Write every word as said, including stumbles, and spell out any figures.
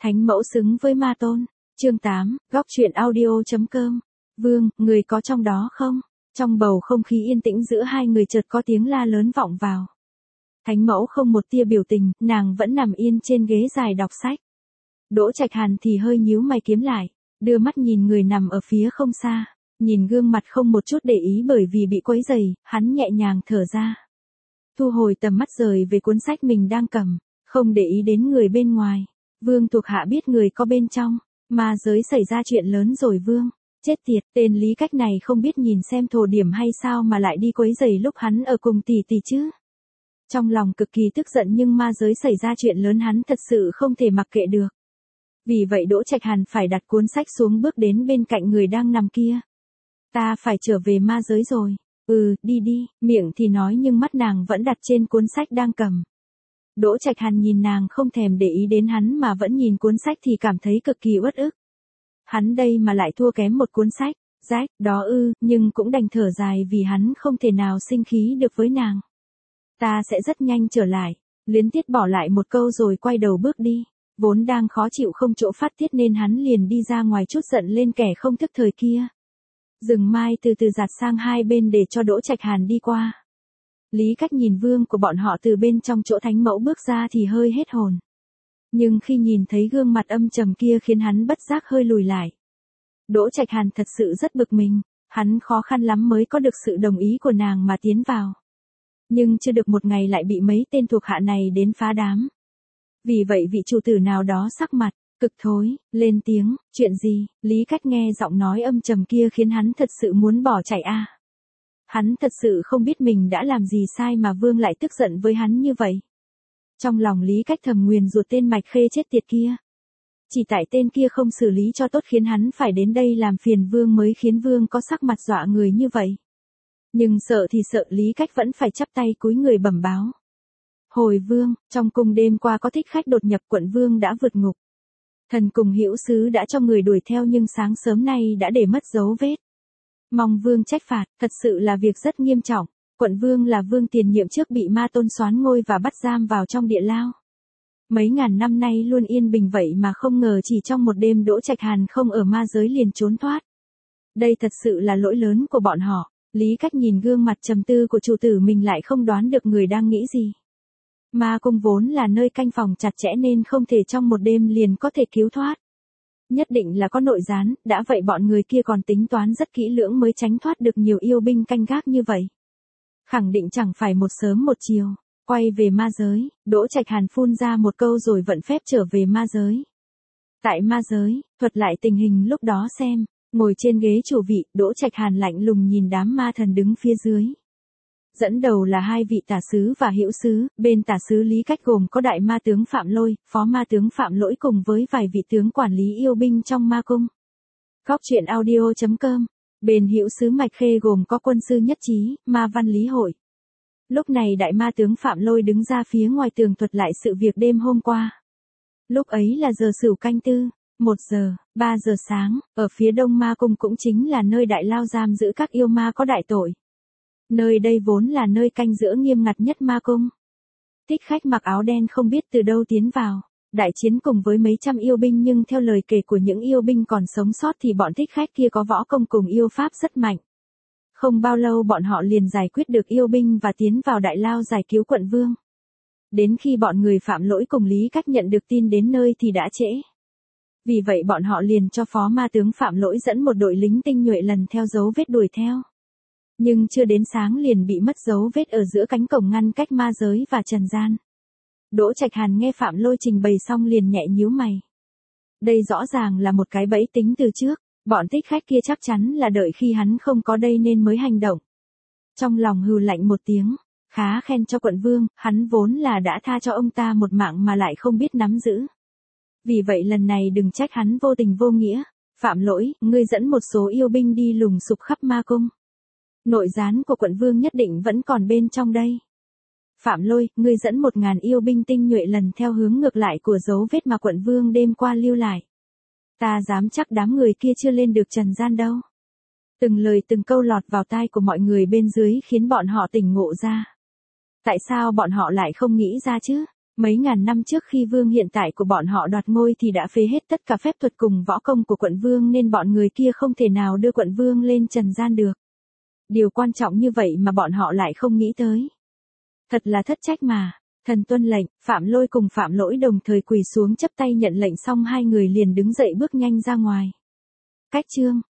Thánh mẫu xứng với ma tôn. Chương tám, góc truyện audio.com. Vương, người có trong đó không? Trong bầu không khí yên tĩnh giữa hai người chợt có tiếng la lớn vọng vào. Thánh mẫu không một tia biểu tình, nàng vẫn nằm yên trên ghế dài đọc sách. Đỗ Trạch Hàn thì hơi nhíu mày kiếm lại, đưa mắt nhìn người nằm ở phía không xa, nhìn gương mặt không một chút để ý bởi vì bị quấy rầy, hắn nhẹ nhàng thở ra. Thu hồi tầm mắt rời về cuốn sách mình đang cầm, không để ý đến người bên ngoài. Vương thuộc hạ biết người có bên trong, ma giới xảy ra chuyện lớn rồi Vương. Chết tiệt, tên Lý Cách này không biết nhìn xem thổ điểm hay sao mà lại đi quấy rầy lúc hắn ở cùng tỷ tỷ chứ. Trong lòng cực kỳ tức giận nhưng ma giới xảy ra chuyện lớn hắn thật sự không thể mặc kệ được. Vì vậy Đỗ Trạch Hàn phải đặt cuốn sách xuống bước đến bên cạnh người đang nằm kia. Ta phải trở về ma giới rồi. Ừ, đi đi, miệng thì nói nhưng mắt nàng vẫn đặt trên cuốn sách đang cầm. Đỗ Trạch Hàn nhìn nàng không thèm để ý đến hắn mà vẫn nhìn cuốn sách thì cảm thấy cực kỳ uất ức. Hắn đây mà lại thua kém một cuốn sách, rách, đó ư, nhưng cũng đành thở dài vì hắn không thể nào sinh khí được với nàng. Ta sẽ rất nhanh trở lại, Luyến Tiết bỏ lại một câu rồi quay đầu bước đi, vốn đang khó chịu không chỗ phát tiết nên hắn liền đi ra ngoài chút giận lên kẻ không thức thời kia. Rừng mai từ từ giạt sang hai bên để cho Đỗ Trạch Hàn đi qua. Lý Cách nhìn Vương của bọn họ từ bên trong chỗ thánh mẫu bước ra thì hơi hết hồn. Nhưng khi nhìn thấy gương mặt âm trầm kia khiến hắn bất giác hơi lùi lại. Đỗ Trạch Hàn thật sự rất bực mình, hắn khó khăn lắm mới có được sự đồng ý của nàng mà tiến vào. Nhưng chưa được một ngày lại bị mấy tên thuộc hạ này đến phá đám. Vì vậy vị chủ tử nào đó sắc mặt, cực thối, lên tiếng, chuyện gì, Lý Cách nghe giọng nói âm trầm kia khiến hắn thật sự muốn bỏ chạy a. À. Hắn thật sự không biết mình đã làm gì sai mà Vương lại tức giận với hắn như vậy. Trong lòng Lý Cách thầm nguyền rủa tên Mạch Khê chết tiệt kia. Chỉ tại tên kia không xử lý cho tốt khiến hắn phải đến đây làm phiền Vương mới khiến Vương có sắc mặt dọa người như vậy. Nhưng sợ thì sợ Lý Cách vẫn phải chắp tay cúi người bẩm báo. Hồi Vương, trong cung đêm qua có thích khách đột nhập quận Vương đã vượt ngục. Thần cùng Hữu Sứ đã cho người đuổi theo nhưng sáng sớm nay đã để mất dấu vết. Mong Vương trách phạt, thật sự là việc rất nghiêm trọng. Quận Vương là Vương tiền nhiệm trước bị ma tôn soán ngôi và bắt giam vào trong địa lao. Mấy ngàn năm nay luôn yên bình vậy mà không ngờ chỉ trong một đêm Đỗ Trạch Hàn không ở ma giới liền trốn thoát. Đây thật sự là lỗi lớn của bọn họ. Lý Cách nhìn gương mặt trầm tư của chủ tử mình lại không đoán được người đang nghĩ gì. Ma cung vốn là nơi canh phòng chặt chẽ nên không thể trong một đêm liền có thể cứu thoát. Nhất định là có nội gián, đã vậy bọn người kia còn tính toán rất kỹ lưỡng mới tránh thoát được nhiều yêu binh canh gác như vậy. Khẳng định chẳng phải một sớm một chiều, quay về ma giới, Đỗ Trạch Hàn phun ra một câu rồi vận phép trở về ma giới. Tại ma giới, thuật lại tình hình lúc đó xem, ngồi trên ghế chủ vị, Đỗ Trạch Hàn lạnh lùng nhìn đám ma thần đứng phía dưới. Dẫn đầu là hai vị tả sứ và hữu sứ, bên tả sứ Lý Cách gồm có đại ma tướng Phạm Lôi, phó ma tướng Phạm Lỗi cùng với vài vị tướng quản lý yêu binh trong ma cung. Góc truyện audio.com. Bên hữu sứ Mạch Khê gồm có quân sư Nhất Chí, ma văn Lý Hội. Lúc này đại ma tướng Phạm Lôi đứng ra phía ngoài tường thuật lại sự việc đêm hôm qua. Lúc ấy là giờ Sửu canh tư, một giờ, ba giờ sáng, ở phía đông ma cung cũng chính là nơi đại lao giam giữ các yêu ma có đại tội. Nơi đây vốn là nơi canh giữ nghiêm ngặt nhất ma cung. Thích khách mặc áo đen không biết từ đâu tiến vào, đại chiến cùng với mấy trăm yêu binh nhưng theo lời kể của những yêu binh còn sống sót thì bọn thích khách kia có võ công cùng yêu pháp rất mạnh. Không bao lâu bọn họ liền giải quyết được yêu binh và tiến vào đại lao giải cứu quận Vương. Đến khi bọn người Phạm Lỗi cùng Lý Cách nhận được tin đến nơi thì đã trễ. Vì vậy bọn họ liền cho phó ma tướng Phạm Lỗi dẫn một đội lính tinh nhuệ lần theo dấu vết đuổi theo. Nhưng chưa đến sáng liền bị mất dấu vết ở giữa cánh cổng ngăn cách ma giới và trần gian. Đỗ Trạch Hàn nghe Phạm Lôi trình bày xong liền nhẹ nhíu mày. Đây rõ ràng là một cái bẫy tính từ trước, bọn thích khách kia chắc chắn là đợi khi hắn không có đây nên mới hành động. Trong lòng hừ lạnh một tiếng, khá khen cho quận Vương, hắn vốn là đã tha cho ông ta một mạng mà lại không biết nắm giữ. Vì vậy lần này đừng trách hắn vô tình vô nghĩa. Phạm Lỗi, ngươi dẫn một số yêu binh đi lùng sục khắp ma cung. Nội gián của quận Vương nhất định vẫn còn bên trong đây. Phạm Lôi, ngươi dẫn một ngàn yêu binh tinh nhuệ lần theo hướng ngược lại của dấu vết mà quận Vương đêm qua lưu lại. Ta dám chắc đám người kia chưa lên được trần gian đâu. Từng lời từng câu lọt vào tai của mọi người bên dưới khiến bọn họ tỉnh ngộ ra. Tại sao bọn họ lại không nghĩ ra chứ? Mấy ngàn năm trước khi vương hiện tại của bọn họ đoạt ngôi thì đã phế hết tất cả phép thuật cùng võ công của quận vương nên bọn người kia không thể nào đưa quận vương lên trần gian được. Điều quan trọng như vậy mà bọn họ lại không nghĩ tới. Thật là thất trách mà. Thần tuân lệnh, Phạm Lôi cùng Phạm Lỗi đồng thời quỳ xuống chấp tay nhận lệnh xong hai người liền đứng dậy bước nhanh ra ngoài. Cách chương